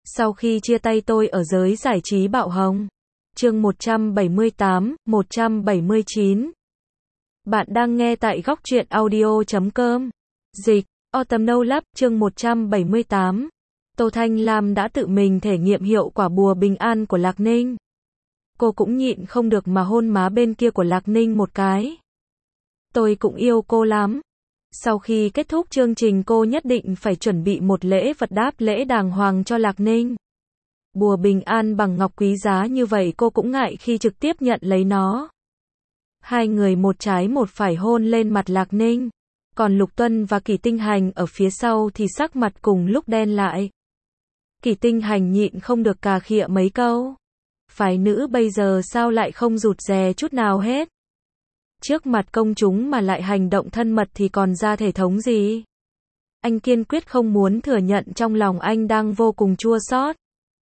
Sau khi chia tay tôi ở giới giải trí bạo hồng. Chương 178, 179. Bạn đang nghe tại góc truyện audio.com. Dịch, Autumn No Love, chương 178. Tô Thanh Lam đã tự mình thể nghiệm hiệu quả bùa bình an của Lạc Ninh. Cô cũng nhịn không được mà hôn má bên kia của Lạc Ninh một cái. Tôi cũng yêu cô lắm. Sau khi kết thúc chương trình cô nhất định phải chuẩn bị một lễ vật đáp lễ đàng hoàng cho Lạc Ninh. Bùa bình an bằng ngọc quý giá như vậy cô cũng ngại khi trực tiếp nhận lấy nó. Hai người một trái một phải hôn lên mặt Lạc Ninh. Còn Lục Tuân và Kỳ Tinh Hành ở phía sau thì sắc mặt cùng lúc đen lại. Kỳ Tinh Hành nhịn không được cà khịa mấy câu. Phái nữ bây giờ sao lại không rụt rè chút nào hết. Trước mặt công chúng mà lại hành động thân mật thì còn ra thể thống gì. Anh kiên quyết không muốn thừa nhận trong lòng anh đang vô cùng chua xót.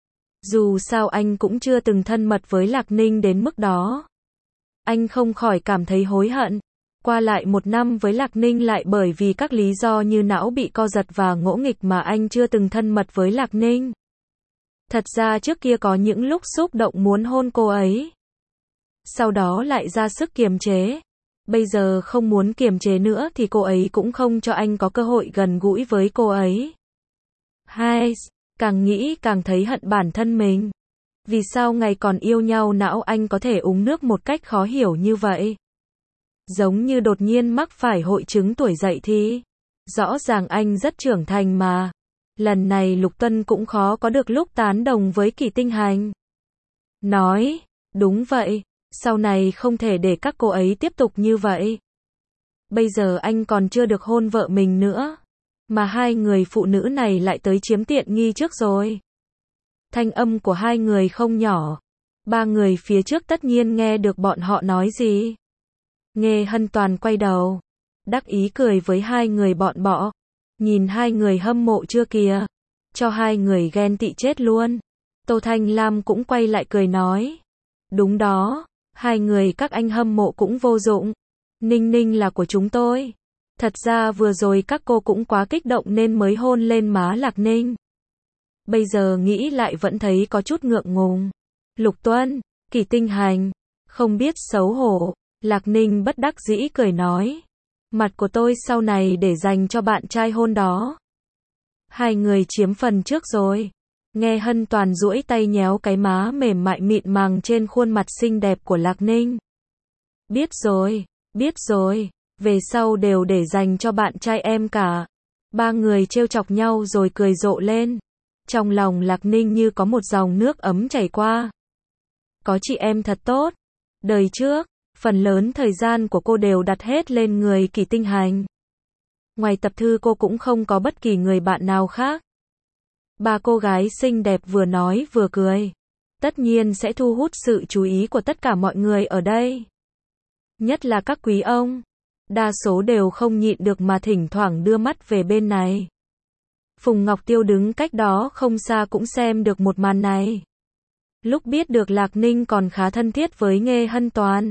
Dù sao anh cũng chưa từng thân mật với Lạc Ninh đến mức đó. Anh không khỏi cảm thấy hối hận. Qua lại một năm với Lạc Ninh lại bởi vì các lý do như não bị co giật và ngỗ nghịch mà anh chưa từng thân mật với Lạc Ninh. Thật ra trước kia có những lúc xúc động muốn hôn cô ấy. Sau đó lại ra sức kiềm chế. Bây giờ không muốn kiềm chế nữa thì cô ấy cũng không cho anh có cơ hội gần gũi với cô ấy. Hai, càng nghĩ càng thấy hận bản thân mình. Vì sao ngày còn yêu nhau não anh có thể uống nước một cách khó hiểu như vậy? Giống như đột nhiên mắc phải hội chứng tuổi dậy thì. Rõ ràng anh rất trưởng thành mà. Lần này Lục Tuân cũng khó có được lúc tán đồng với Kỳ Tinh Hành. Nói, đúng vậy, sau này không thể để các cô ấy tiếp tục như vậy. Bây giờ anh còn chưa được hôn vợ mình nữa. Mà hai người phụ nữ này lại tới chiếm tiện nghi trước rồi. Thanh âm của hai người không nhỏ. Ba người phía trước tất nhiên nghe được bọn họ nói gì. Nghe Hân Toàn quay đầu. Đắc ý cười với hai người bọn bọ. Nhìn hai người hâm mộ chưa kìa. Cho hai người ghen tị chết luôn. Tô Thanh Lam cũng quay lại cười nói. Đúng đó, hai người các anh hâm mộ cũng vô dụng. Ninh Ninh là của chúng tôi. Thật ra vừa rồi các cô cũng quá kích động nên mới hôn lên má Lạc Ninh. Bây giờ nghĩ lại vẫn thấy có chút ngượng ngùng. Lục Tuân, Kỳ Tinh Hành, không biết xấu hổ. Lạc Ninh bất đắc dĩ cười nói. Mặt của tôi sau này để dành cho bạn trai hôn đó. Hai người chiếm phần trước rồi. Nghe Hân Toàn duỗi tay nhéo cái má mềm mại mịn màng trên khuôn mặt xinh đẹp của Lạc Ninh. Biết rồi, về sau đều để dành cho bạn trai em cả. Ba người trêu chọc nhau rồi cười rộ lên. Trong lòng Lạc Ninh như có một dòng nước ấm chảy qua. Có chị em thật tốt. Đời trước, phần lớn thời gian của cô đều đặt hết lên người Kỳ Tinh Hành. Ngoài Tập Thư cô cũng không có bất kỳ người bạn nào khác. Ba cô gái xinh đẹp vừa nói vừa cười. Tất nhiên sẽ thu hút sự chú ý của tất cả mọi người ở đây. Nhất là các quý ông. Đa số đều không nhịn được mà thỉnh thoảng đưa mắt về bên này. Phùng Ngọc Tiêu đứng cách đó không xa cũng xem được một màn này. Lúc biết được Lạc Ninh còn khá thân thiết với Nghê Hân Toàn.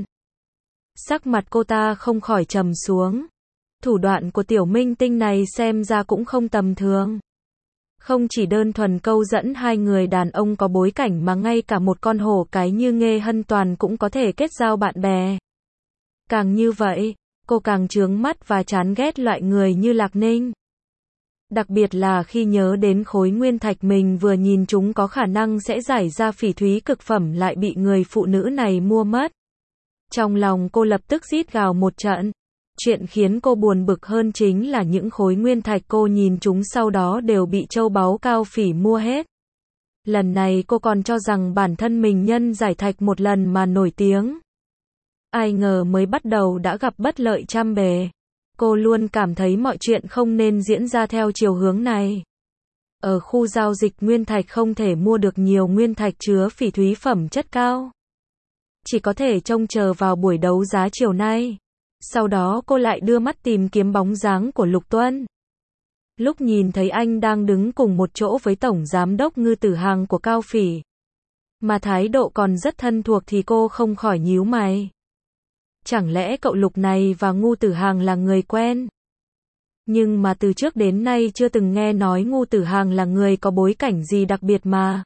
Sắc mặt cô ta không khỏi trầm xuống. Thủ đoạn của tiểu minh tinh này xem ra cũng không tầm thường. Không chỉ đơn thuần câu dẫn hai người đàn ông có bối cảnh mà ngay cả một con hổ cái như Nghê Hân Toàn cũng có thể kết giao bạn bè. Càng như vậy, cô càng chướng mắt và chán ghét loại người như Lạc Ninh. Đặc biệt là khi nhớ đến khối nguyên thạch mình vừa nhìn chúng có khả năng sẽ giải ra phỉ thúy cực phẩm lại bị người phụ nữ này mua mất. Trong lòng cô lập tức rít gào một trận. Chuyện khiến cô buồn bực hơn chính là những khối nguyên thạch cô nhìn chúng sau đó đều bị châu báu cao phỉ mua hết. Lần này cô còn cho rằng bản thân mình nhân giải thạch một lần mà nổi tiếng. Ai ngờ mới bắt đầu đã gặp bất lợi trăm bề. Cô luôn cảm thấy mọi chuyện không nên diễn ra theo chiều hướng này. Ở khu giao dịch nguyên thạch không thể mua được nhiều nguyên thạch chứa phỉ thúy phẩm chất cao. Chỉ có thể trông chờ vào buổi đấu giá chiều nay. Sau đó cô lại đưa mắt tìm kiếm bóng dáng của Lục Tuân. Lúc nhìn thấy anh đang đứng cùng một chỗ với Tổng Giám đốc Ngư Tử Hằng của Cao Phỉ. Mà thái độ còn rất thân thuộc thì cô không khỏi nhíu mày. Chẳng lẽ cậu Lục này và Ngư Tử Hằng là người quen? Nhưng mà từ trước đến nay chưa từng nghe nói Ngu Tử Hàng là người có bối cảnh gì đặc biệt mà.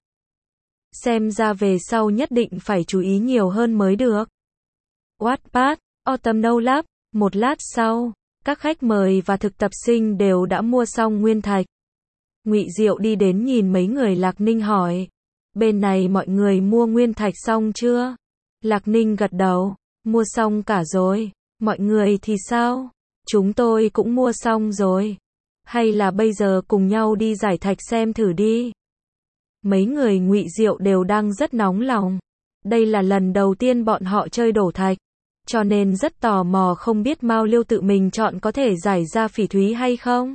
Xem ra về sau nhất định phải chú ý nhiều hơn mới được. Wattpad, Autumn Lab, một lát sau, các khách mời và thực tập sinh đều đã mua xong nguyên thạch. Ngụy Diệu đi đến nhìn mấy người Lạc Ninh hỏi, bên này mọi người mua nguyên thạch xong chưa? Lạc Ninh gật đầu, mua xong cả rồi, mọi người thì sao? Chúng tôi cũng mua xong rồi. Hay là bây giờ cùng nhau đi giải thạch xem thử đi. Mấy người Ngụy Diệu đều đang rất nóng lòng. Đây là lần đầu tiên bọn họ chơi đổ thạch, cho nên rất tò mò không biết Mao Liêu tự mình chọn có thể giải ra phỉ thúy hay không.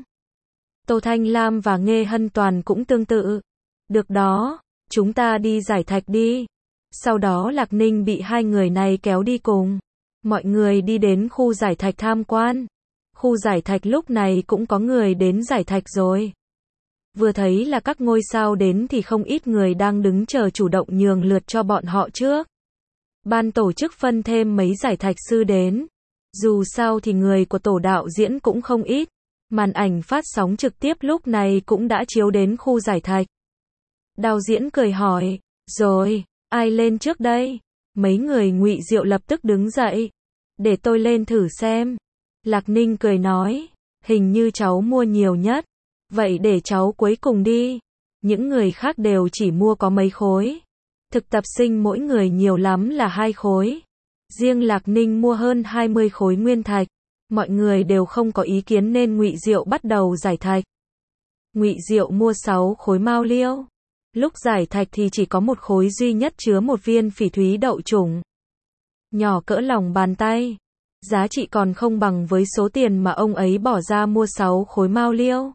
Tô Thanh Lam và Nghê Hân Toàn cũng tương tự. Được đó, chúng ta đi giải thạch đi. Sau đó Lạc Ninh bị hai người này kéo đi cùng. Mọi người đi đến khu giải thạch tham quan. Khu giải thạch lúc này cũng có người đến giải thạch rồi. Vừa thấy là các ngôi sao đến thì không ít người đang đứng chờ chủ động nhường lượt cho bọn họ trước. Ban tổ chức phân thêm mấy giải thạch sư đến. Dù sao thì người của tổ đạo diễn cũng không ít. Màn ảnh phát sóng trực tiếp lúc này cũng đã chiếu đến khu giải thạch. Đạo diễn cười hỏi, rồi, ai lên trước đây? Mấy người Ngụy Diệu lập tức đứng dậy. Để tôi lên thử xem. Lạc Ninh cười nói, hình như cháu mua nhiều nhất. Vậy để cháu cuối cùng đi. Những người khác đều chỉ mua có mấy khối. Thực tập sinh mỗi người nhiều lắm là 2 khối. Riêng Lạc Ninh mua hơn 20 khối nguyên thạch. Mọi người đều không có ý kiến nên Ngụy Diệu bắt đầu giải thạch. Ngụy Diệu mua 6 khối mao liêu. Lúc giải thạch thì chỉ có một khối duy nhất chứa một viên phỉ thúy đậu trùng. Nhỏ cỡ lòng bàn tay. Giá trị còn không bằng với số tiền mà ông ấy bỏ ra mua 6 khối mao liêu.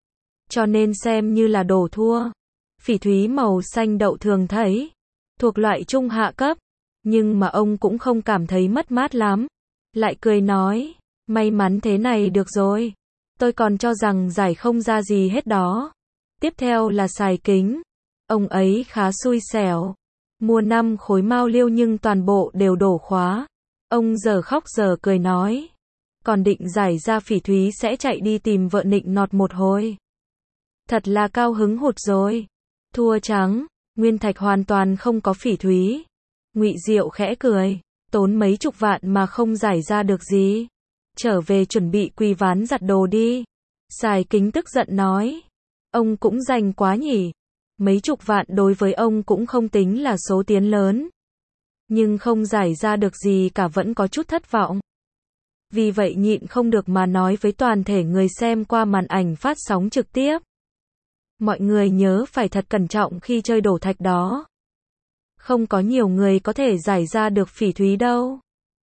Cho nên xem như là đổ thua. Phỉ thúy màu xanh đậu thường thấy, thuộc loại trung hạ cấp. Nhưng mà ông cũng không cảm thấy mất mát lắm. Lại cười nói, may mắn thế này được rồi. Tôi còn cho rằng giải không ra gì hết đó. Tiếp theo là xài kính. Ông ấy khá xui xẻo. Mua 5 khối mao liêu nhưng toàn bộ đều đổ khóa. Ông giờ khóc giờ cười nói. Còn định giải ra phỉ thúy sẽ chạy đi tìm vợ nịnh nọt một hồi. Thật là cao hứng hụt rồi. Thua trắng, nguyên thạch hoàn toàn không có phỉ thúy. Ngụy Diệu khẽ cười, tốn mấy chục vạn mà không giải ra được gì. Trở về chuẩn bị quỳ ván giặt đồ đi. Xài kính tức giận nói. Ông cũng dành quá nhỉ. Mấy chục vạn đối với ông cũng không tính là số tiền lớn. Nhưng không giải ra được gì cả vẫn có chút thất vọng. Vì vậy nhịn không được mà nói với toàn thể người xem qua màn ảnh phát sóng trực tiếp. Mọi người nhớ phải thật cẩn trọng khi chơi đổ thạch đó. Không có nhiều người có thể giải ra được phỉ thúy đâu.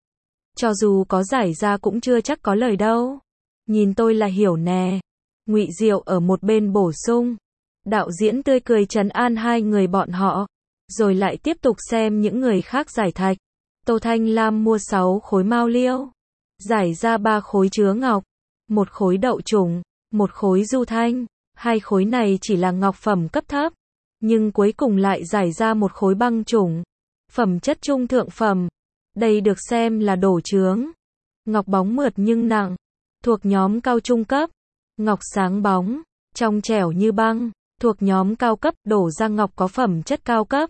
Cho dù có giải ra cũng chưa chắc có lời đâu. Nhìn tôi là hiểu nè. Ngụy Diệu ở một bên bổ sung. Đạo diễn tươi cười trấn an hai người bọn họ. Rồi lại tiếp tục xem những người khác giải thạch. Tô Thanh Lam mua 6 khối mao liêu. Giải ra 3 khối chứa ngọc. 1 khối đậu trùng. 1 khối du thanh. 2 khối này chỉ là ngọc phẩm cấp thấp. Nhưng cuối cùng lại giải ra 1 khối băng trùng. Phẩm chất trung thượng phẩm. Đây được xem là đổ chướng. Ngọc bóng mượt nhưng nặng. Thuộc nhóm cao trung cấp. Ngọc sáng bóng. Trong trẻo như băng. Thuộc nhóm cao cấp, đổ ra ngọc có phẩm chất cao cấp.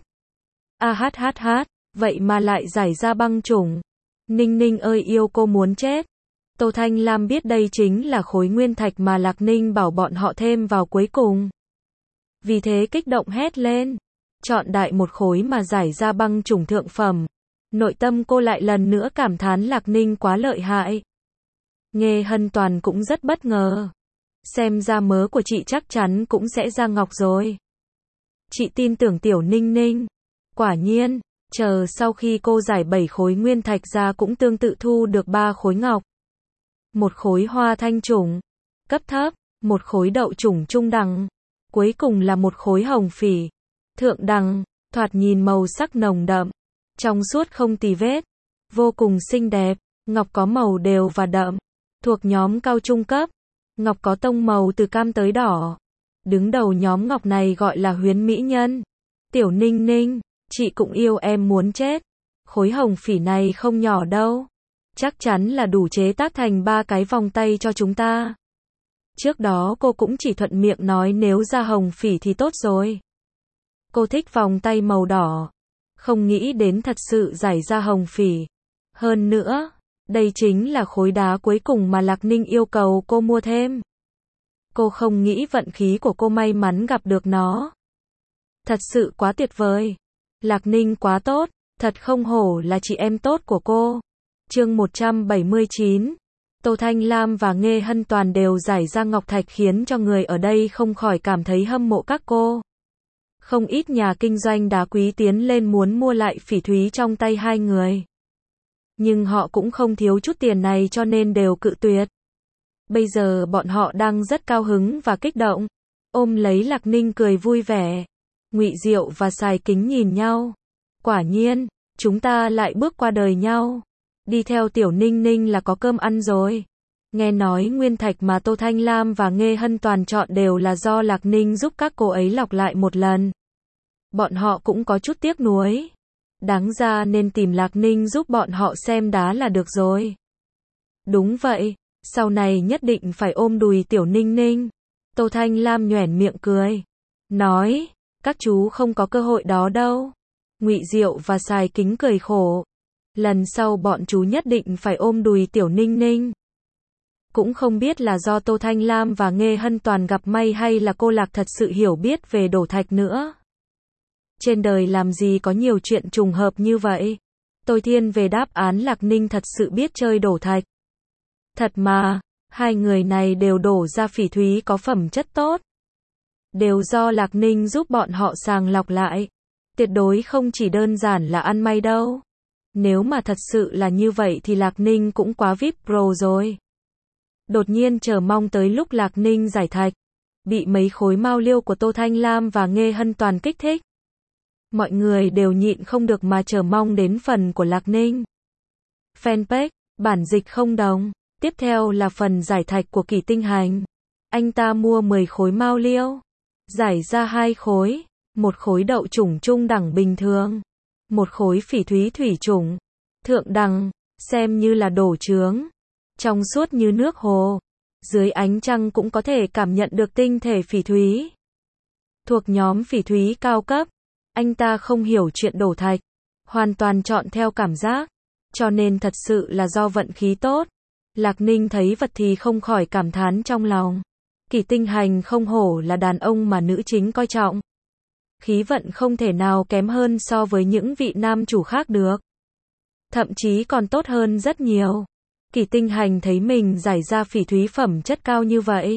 Vậy mà lại giải ra băng trùng. Ninh Ninh ơi yêu cô muốn chết. Tô Thanh Lam biết đây chính là khối nguyên thạch mà Lạc Ninh bảo bọn họ thêm vào cuối cùng. Vì thế kích động hét lên. Chọn đại một khối mà giải ra băng trùng thượng phẩm. Nội tâm cô lại lần nữa cảm thán Lạc Ninh quá lợi hại. Nghê Hân Toàn cũng rất bất ngờ. Xem ra mớ của chị chắc chắn cũng sẽ ra ngọc rồi. Chị tin tưởng tiểu Ninh Ninh. Quả nhiên, chờ sau khi cô giải 7 khối nguyên thạch ra cũng tương tự thu được 3 khối ngọc. 1 khối hoa thanh trùng, cấp thấp, 1 khối đậu trùng trung đẳng. Cuối cùng là 1 khối hồng phỉ, thượng đẳng, thoạt nhìn màu sắc nồng đậm, trong suốt không tì vết, vô cùng xinh đẹp, ngọc có màu đều và đậm, thuộc nhóm cao trung cấp. Ngọc có tông màu từ cam tới đỏ. Đứng đầu nhóm ngọc này gọi là Huyến Mỹ Nhân. Tiểu Ninh Ninh, chị cũng yêu em muốn chết. Khối hồng phỉ này không nhỏ đâu. Chắc chắn là đủ chế tác thành 3 cái vòng tay cho chúng ta. Trước đó cô cũng chỉ thuận miệng nói nếu ra hồng phỉ thì tốt rồi. Cô thích vòng tay màu đỏ. Không nghĩ đến thật sự giải ra hồng phỉ. Hơn nữa, đây chính là khối đá cuối cùng mà Lạc Ninh yêu cầu cô mua thêm. Cô không nghĩ vận khí của cô may mắn gặp được nó. Thật sự quá tuyệt vời. Lạc Ninh quá tốt, thật không hổ là chị em tốt của cô. Chương 179. Tô Thanh Lam và Nghê Hân Toàn đều giải ra ngọc thạch khiến cho người ở đây không khỏi cảm thấy hâm mộ các cô. Không ít nhà kinh doanh đá quý tiến lên muốn mua lại phỉ thúy trong tay hai người. Nhưng họ cũng không thiếu chút tiền này cho nên đều cự tuyệt. Bây giờ bọn họ đang rất cao hứng và kích động. Ôm lấy Lạc Ninh cười vui vẻ. Ngụy Diệu và Sài Kính nhìn nhau. Quả nhiên, chúng ta lại bước qua đời nhau. Đi theo Tiểu Ninh Ninh là có cơm ăn rồi. Nghe nói nguyên thạch mà Tô Thanh Lam và Nghê Hân Toàn chọn đều là do Lạc Ninh giúp các cô ấy lọc lại một lần. Bọn họ cũng có chút tiếc nuối. Đáng ra nên tìm Lạc Ninh giúp bọn họ xem đá là được rồi. Đúng vậy, sau này nhất định phải ôm đùi Tiểu Ninh Ninh. Tô Thanh Lam nhoẻn miệng cười. Nói, các chú không có cơ hội đó đâu. Ngụy Diệu và Sài Kính cười khổ. Lần sau bọn chú nhất định phải ôm đùi Tiểu Ninh Ninh. Cũng không biết là do Tô Thanh Lam và Nghê Hân Toàn gặp may hay là cô Lạc thật sự hiểu biết về đổ thạch nữa. Trên đời làm gì có nhiều chuyện trùng hợp như vậy. Tôi thiên về đáp án Lạc Ninh thật sự biết chơi đổ thạch. Thật mà, hai người này đều đổ ra phỉ thúy có phẩm chất tốt. Đều do Lạc Ninh giúp bọn họ sàng lọc lại. Tuyệt đối không chỉ đơn giản là ăn may đâu. Nếu mà thật sự là như vậy thì Lạc Ninh cũng quá VIP Pro rồi. Đột nhiên chờ mong tới lúc Lạc Ninh giải thạch. Bị mấy khối mao liêu của Tô Thanh Lam và Nghê Hân Toàn kích thích. Mọi người đều nhịn không được mà chờ mong đến phần của Lạc Ninh. Fanpage, bản dịch không đồng. Tiếp theo là phần giải thạch của Kỳ Tinh Hành. Anh ta mua 10 khối mao liêu. Giải ra 2 khối. Một khối đậu chủng trung đẳng bình thường. Một khối phỉ thúy thủy chủng. Thượng đẳng, xem như là đổ chướng. Trong suốt như nước hồ. Dưới ánh trăng cũng có thể cảm nhận được tinh thể phỉ thúy. Thuộc nhóm phỉ thúy cao cấp. Anh ta không hiểu chuyện đổ thạch. Hoàn toàn chọn theo cảm giác. Cho nên thật sự là do vận khí tốt. Lạc Ninh thấy vật thì không khỏi cảm thán trong lòng. Kỳ Tinh Hành không hổ là đàn ông mà nữ chính coi trọng. Khí vận không thể nào kém hơn so với những vị nam chủ khác được. Thậm chí còn tốt hơn rất nhiều. Kỳ Tinh Hành thấy mình giải ra phỉ thúy phẩm chất cao như vậy.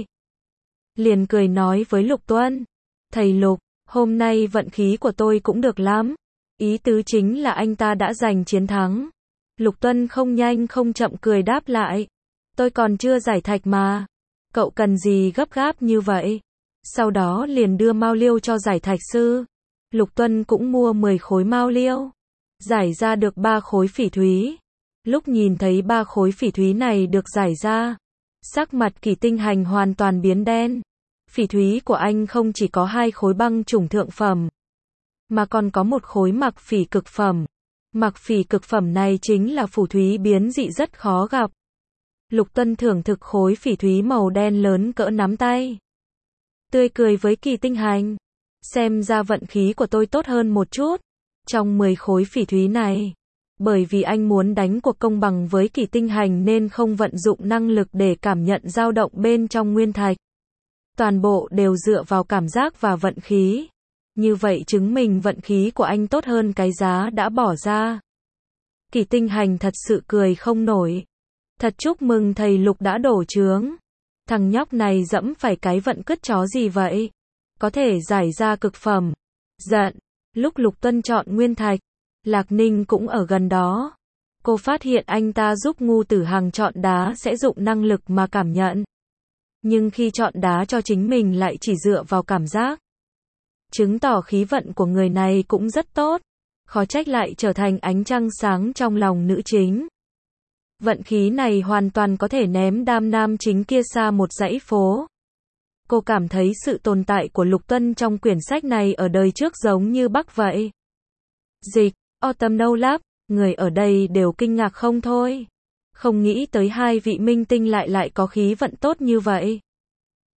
Liền cười nói với Lục Tuân. Thầy Lục, hôm nay vận khí của tôi cũng được lắm. Ý tứ chính là anh ta đã giành chiến thắng. Lục Tuân không nhanh không chậm cười đáp lại. Tôi còn chưa giải thạch mà. Cậu cần gì gấp gáp như vậy? Sau đó liền đưa mao liêu cho giải thạch sư. Lục Tuân cũng mua 10 khối mao liêu. Giải ra được 3 khối phỉ thúy. Lúc nhìn thấy 3 khối phỉ thúy này được giải ra. Sắc mặt Kỳ Tinh Hành hoàn toàn biến đen. Phỉ thúy của anh không chỉ có 2 khối băng chủng thượng phẩm. Mà còn có một khối mặc phỉ cực phẩm. Mặc phỉ cực phẩm này chính là phù thúy biến dị rất khó gặp. Lục Tuân thưởng thực khối phỉ thúy màu đen lớn cỡ nắm tay. Tươi cười với Kỳ Tinh Hành. Xem ra vận khí của tôi tốt hơn một chút. Trong 10 khối phỉ thúy này. Bởi vì anh muốn đánh cuộc công bằng với Kỳ Tinh Hành nên không vận dụng năng lực để cảm nhận dao động bên trong nguyên thạch. Toàn bộ đều dựa vào cảm giác và vận khí. Như vậy chứng minh vận khí của anh tốt hơn cái giá đã bỏ ra. Kỳ Tinh Hành thật sự cười không nổi. Thật chúc mừng thầy Lục đã đổ chướng. Thằng nhóc này dẫm phải cái vận cứt chó gì vậy? Có thể giải ra cực phẩm. Giận. Lúc Lục Tuân chọn nguyên thạch. Lạc Ninh cũng ở gần đó. Cô phát hiện anh ta giúp Ngu Tử Hằng chọn đá sẽ dụng năng lực mà cảm nhận. Nhưng khi chọn đá cho chính mình lại chỉ dựa vào cảm giác. Chứng tỏ khí vận của người này cũng rất tốt. Khó trách lại trở thành ánh trăng sáng trong lòng nữ chính. Vận khí này hoàn toàn có thể ném đam nam chính kia xa một dãy phố. Cô cảm thấy sự tồn tại của Lục Tuân trong quyển sách này ở đời trước giống như Bắc vậy. Dịch, Autumn No Lab, người ở đây đều kinh ngạc không thôi. Không nghĩ tới hai vị minh tinh lại có khí vận tốt như vậy.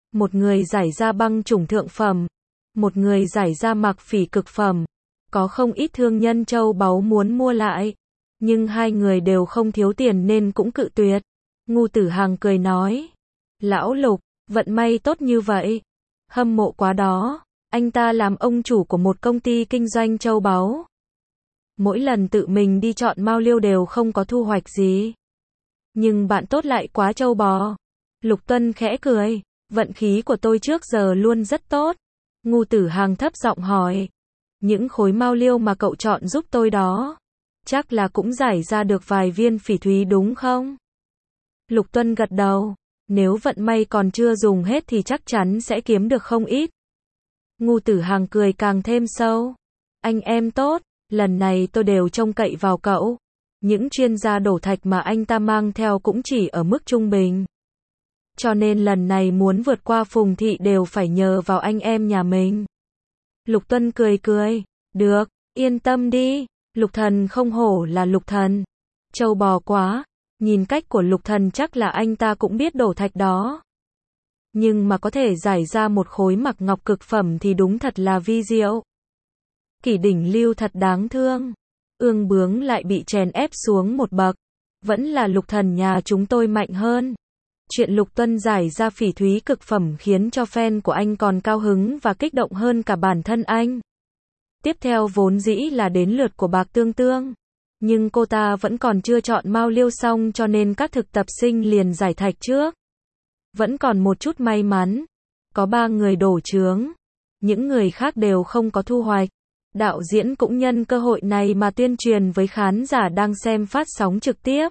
một người giải ra băng chủng thượng phẩm, một người giải ra mạc phỉ cực phẩm. Có không ít thương nhân châu báu muốn mua lại, nhưng hai người đều không thiếu tiền nên cũng cự tuyệt. Ngu Tử Hằng cười nói, lão Lục, vận may tốt như vậy, hâm mộ quá đó, anh ta làm ông chủ của một công ty kinh doanh châu báu. Mỗi lần tự mình đi chọn mao liêu đều không có thu hoạch gì. Nhưng bạn tốt lại quá trâu bò. Lục Tuân khẽ cười, vận khí của tôi trước giờ luôn rất tốt. Ngu Tử Hằng thấp giọng hỏi, những khối mao liêu mà cậu chọn giúp tôi đó, chắc là cũng giải ra được vài viên phỉ thúy đúng không? Lục Tuân gật đầu, nếu vận may còn chưa dùng hết thì chắc chắn sẽ kiếm được không ít. Ngu Tử Hằng cười càng thêm sâu, anh em tốt, lần này tôi đều trông cậy vào cậu. Những chuyên gia đổ thạch mà anh ta mang theo cũng chỉ ở mức trung bình. Cho nên lần này muốn vượt qua Phùng Thị đều phải nhờ vào anh em nhà mình. Lục Tuân cười cười, được, yên tâm đi, Lục Thần không hổ là Lục Thần. Trâu bò quá, nhìn cách của Lục Thần chắc là anh ta cũng biết đổ thạch đó. Nhưng mà có thể giải ra một khối mặc ngọc cực phẩm thì đúng thật là vi diệu. Kỷ Đỉnh Lưu thật đáng thương. Ương Bướng lại bị chèn ép xuống một bậc. Vẫn là Lục Thần nhà chúng tôi mạnh hơn. Chuyện Lục Tuân giải ra phỉ thúy cực phẩm khiến cho fan của anh còn cao hứng và kích động hơn cả bản thân anh. Tiếp theo vốn dĩ là đến lượt của Bạc Tương Tương. Nhưng cô ta vẫn còn chưa chọn mao liêu xong cho nên các thực tập sinh liền giải thạch trước. Vẫn còn một chút may mắn. Có 3 người đổ chướng. Những người khác đều không có thu hoạch. Đạo diễn cũng nhân cơ hội này mà tuyên truyền với khán giả đang xem phát sóng trực tiếp.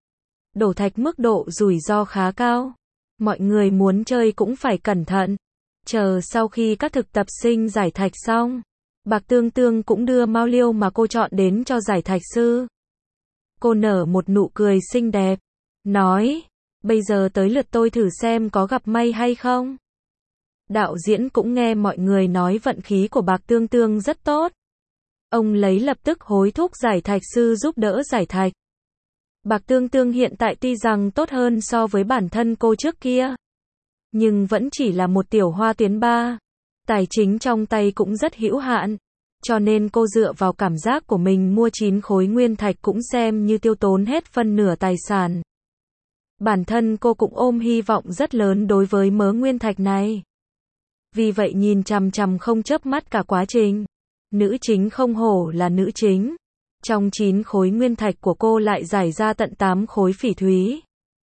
Đổ thạch mức độ rủi ro khá cao. Mọi người muốn chơi cũng phải cẩn thận. Chờ sau khi các thực tập sinh giải thạch xong, Bạc Tương Tương cũng đưa mao liêu mà cô chọn đến cho giải thạch sư. Cô nở một nụ cười xinh đẹp, nói, bây giờ tới lượt tôi thử xem có gặp may hay không. Đạo diễn cũng nghe mọi người nói vận khí của Bạc Tương Tương rất tốt. Ông lấy lập tức hối thúc giải thạch sư giúp đỡ giải thạch. Bạc Tương Tương hiện tại tuy rằng tốt hơn so với bản thân cô trước kia, nhưng vẫn chỉ là một tiểu hoa tuyến 3. Tài chính trong tay cũng rất hữu hạn, cho nên cô dựa vào cảm giác của mình mua 9 khối nguyên thạch cũng xem như tiêu tốn hết phân nửa tài sản. Bản thân cô cũng ôm hy vọng rất lớn đối với mớ nguyên thạch này. Vì vậy nhìn chằm chằm không chớp mắt cả quá trình. Nữ chính không hổ là nữ chính. Trong 9 khối nguyên thạch của cô lại giải ra tận 8 khối phỉ thúy.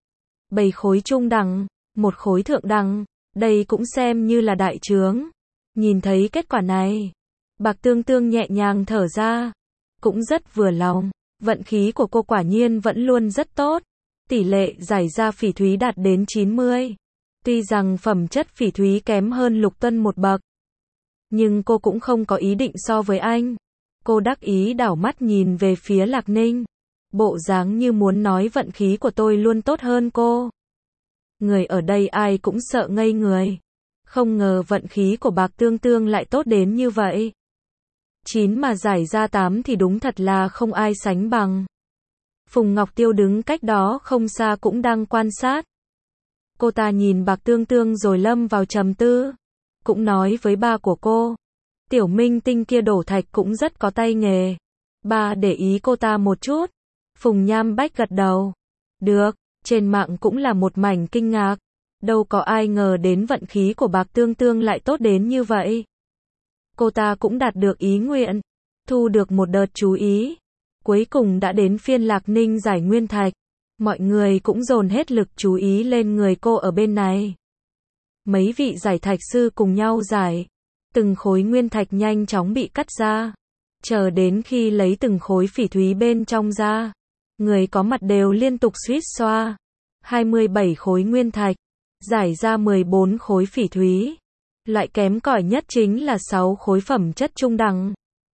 7 khối trung đẳng, 1 khối thượng đẳng, đây cũng xem như là đại chướng. Nhìn thấy kết quả này, Bạc Tương Tương nhẹ nhàng thở ra, cũng rất vừa lòng, vận khí của cô quả nhiên vẫn luôn rất tốt. Tỷ lệ giải ra phỉ thúy đạt đến 90. Tuy rằng phẩm chất phỉ thúy kém hơn Lục Tuân một bậc, nhưng cô cũng không có ý định so với anh. Cô đắc ý đảo mắt nhìn về phía Lạc Ninh, bộ dáng như muốn nói vận khí của tôi luôn tốt hơn cô. Người ở đây ai cũng sợ ngây người. Không ngờ vận khí của Bạc Tương Tương lại tốt đến như vậy. 9 mà giải ra 8 thì đúng thật là không ai sánh bằng. Phùng Ngọc Tiêu đứng cách đó không xa cũng đang quan sát. Cô ta nhìn Bạc Tương Tương rồi lâm vào trầm tư. Cũng nói với ba của cô, tiểu minh tinh kia đổ thạch cũng rất có tay nghề. Ba để ý cô ta một chút. Phùng Nham Bách gật đầu. Được, trên mạng cũng là một mảnh kinh ngạc. Đâu có ai ngờ đến vận khí của Bạc Tương Tương lại tốt đến như vậy. Cô ta cũng đạt được ý nguyện, thu được một đợt chú ý. Cuối cùng đã đến phiên Lạc Ninh giải nguyên thạch. Mọi người cũng dồn hết lực chú ý lên người cô ở bên này. Mấy vị giải thạch sư cùng nhau giải. Từng khối nguyên thạch nhanh chóng bị cắt ra. Chờ đến khi lấy từng khối phỉ thúy bên trong ra, người có mặt đều liên tục suýt xoa. 27 khối nguyên thạch, giải ra 14 khối phỉ thúy. Loại kém cỏi nhất chính là 6 khối phẩm chất trung đẳng,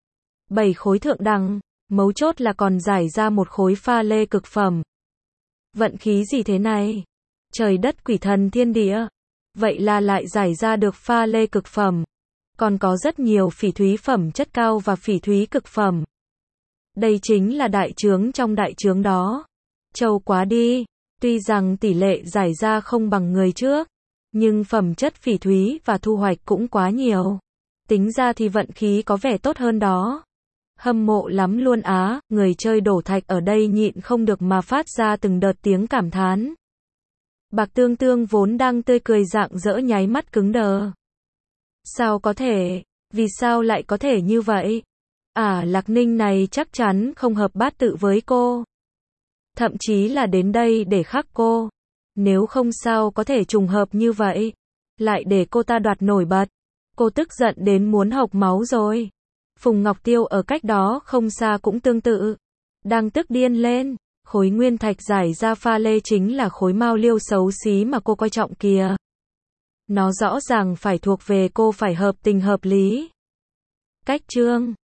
7 khối thượng đẳng, mấu chốt là còn giải ra một khối pha lê cực phẩm. Vận khí gì thế này? Trời đất quỷ thần thiên địa. Vậy là lại giải ra được pha lê cực phẩm. Còn có rất nhiều phỉ thúy phẩm chất cao và phỉ thúy cực phẩm. Đây chính là đại chướng trong đại chướng đó. Trâu quá đi. Tuy rằng tỷ lệ giải ra không bằng người trước, Nhưng phẩm chất phỉ thúy và thu hoạch cũng quá nhiều. Tính ra thì vận khí có vẻ tốt hơn đó. Hâm mộ lắm luôn á, người chơi đổ thạch ở đây nhịn không được mà phát ra từng đợt tiếng cảm thán. Bạc Tương Tương vốn đang tươi cười rạng rỡ nháy mắt cứng đờ. Sao có thể? Vì sao lại có thể như vậy? Lạc Ninh này chắc chắn không hợp bát tự với cô. Thậm chí là đến đây để khắc cô. Nếu không sao có thể trùng hợp như vậy. Lại để cô ta đoạt nổi bật. Cô tức giận đến muốn hộc máu rồi. Phùng Ngọc Tiêu ở cách đó không xa cũng tương tự. Đang tức điên lên. Khối nguyên thạch giải ra pha lê chính là khối mao liêu xấu xí mà cô coi trọng kìa. Nó rõ ràng phải thuộc về cô, phải hợp tình hợp lý. Cách chương